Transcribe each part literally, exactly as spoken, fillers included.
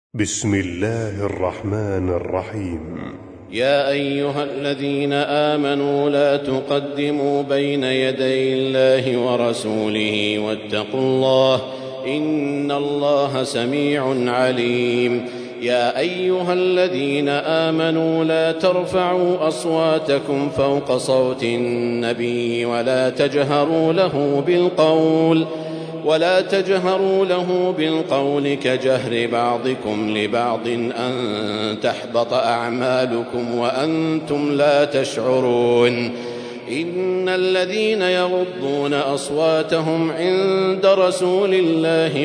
بسم الله الرحمن الرحيم. يا أيها الذين آمنوا لا تقدموا بين يدي الله ورسوله واتقوا الله إن الله سميع عليم. يا أيها الذين آمنوا لا ترفعوا أصواتكم فوق صوت النبي ولا تجهروا له بالقول ولا تجهروا له بالقول كجهر بعضكم لبعض أن تحبط أعمالكم وأنتم لا تشعرون. إن الذين يغضون أصواتهم عند رسول الله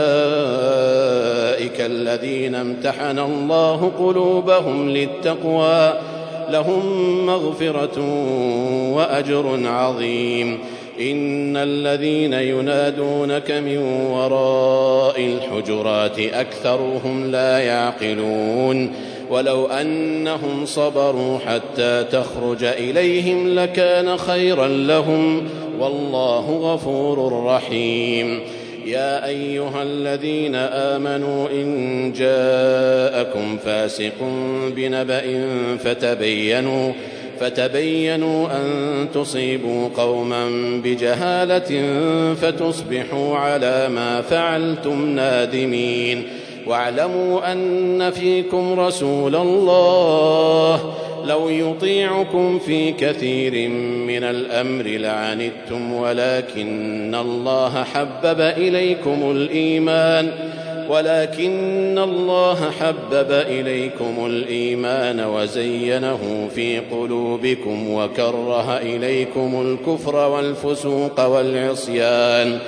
أولئك الذين امتحن الله قلوبهم للتقوى لهم مغفرة وأجر عظيم. إن الذين ينادونك من وراء الحجرات أكثرهم لا يعقلون. ولو أنهم صبروا حتى تخرج إليهم لكان خيرا لهم والله غفور رحيم. يا أيها الذين آمنوا إن جاءكم فاسق بنبأ فتبينوا فتبينوا أن تصيبوا قوما بجهالة فتصبحوا على ما فعلتم نادمين. واعلموا أن فيكم رسول الله لو يطيعكم في كثير من الأمر لعنتم ولكن الله حبب إليكم الإيمان ولكن الله حبب إليكم الإيمان وزينه في قلوبكم وكره إليكم الكفر والفسوق والعصيان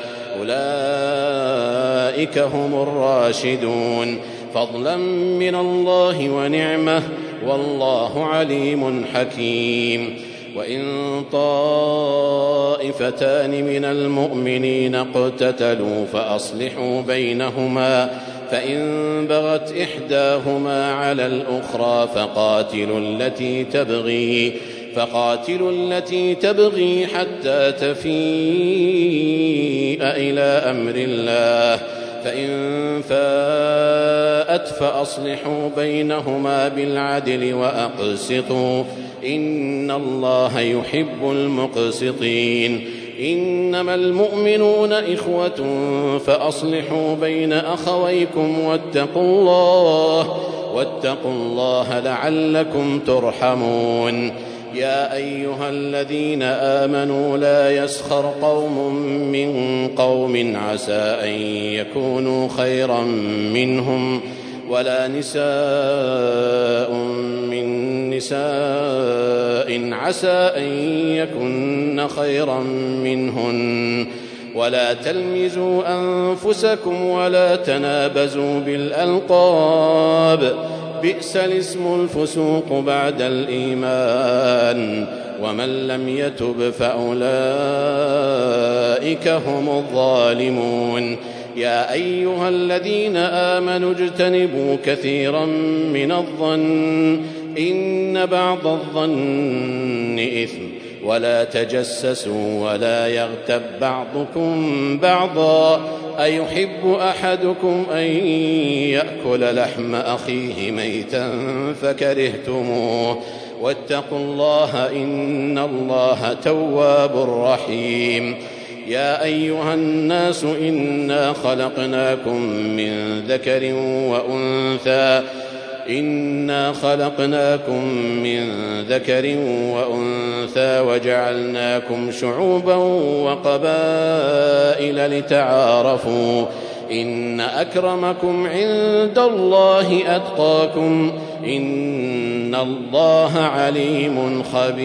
أولئك هم الراشدون فضلا من الله ونعمة والله عليم حكيم. وإن طائفتان من المؤمنين اقتتلوا فأصلحوا بينهما فإن بغت إحداهما على الأخرى فقاتلوا التي تبغي فقاتلوا التي تبغي حتى تفيء إلى أمر الله فإن فاءت فأصلحوا بينهما بالعدل وأقسطوا إن الله يحب المقسطين. إنما المؤمنون إخوة فأصلحوا بين أخويكم واتقوا الله واتقوا الله لعلكم ترحمون. يا أيها الذين آمنوا لا يسخر قوم من قوم عسى أن يكونوا خيرا منهم ولا نساء من نساء عسى أن يكن خيرا منهن ولا تلمزوا أنفسكم ولا تنابزوا بالألقاب بئس الاسم الفسوق بعد الإيمان ومن لم يتب فأولئك هم الظالمون. يا أيها الذين آمنوا اجتنبوا كثيرا من الظن إن بعض الظن إثم ولا تجسسوا ولا يغتب بعضكم بعضا أيحب أحدكم أن يأكل لحم أخيه ميتا فكرهتموه واتقوا الله إن الله تواب رحيم. يا أيها الناس إنا خلقناكم من ذكر وأنثى إنا خلقناكم من ذكر وأنثى وجعلناكم شعوبا وقبائل لتعارفوا إن أكرمكم عند الله أتقاكم إن الله عليم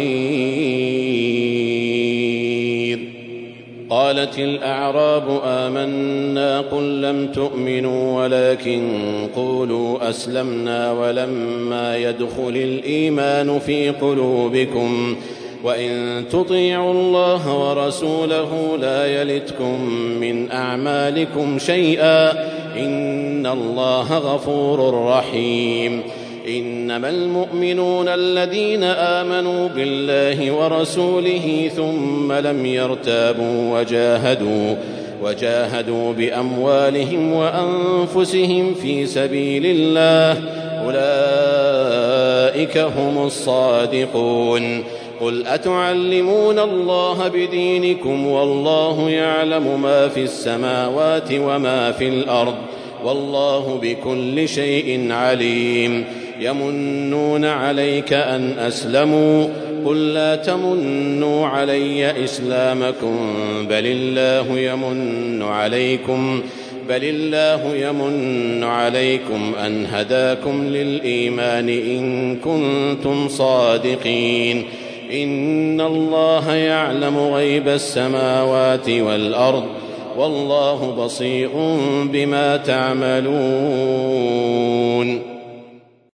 خبير. قالت الأعراب آمنا قل لم تؤمنوا ولكن قولوا أسلمنا ولما يدخل الإيمان في قلوبكم وإن تطيعوا الله ورسوله لا يلتكم من أعمالكم شيئا إن الله غفور رحيم. إنما المؤمنون الذين آمنوا بالله ورسوله ثم لم يرتابوا وجاهدوا وجاهدوا بأموالهم وأنفسهم في سبيل الله أولئك هم الصادقون. قل أتعلمون الله بدينكم والله يعلم ما في السماوات وما في الأرض والله بكل شيء عليم. يمنون عليك أن أسلموا قل لا تمنوا علي إسلامكم بل الله يمن عليكم بل الله يمن عليكم أن هداكم للإيمان إن كنتم صادقين. إن الله يعلم غيب السماوات والأرض والله بصير بما تعملون.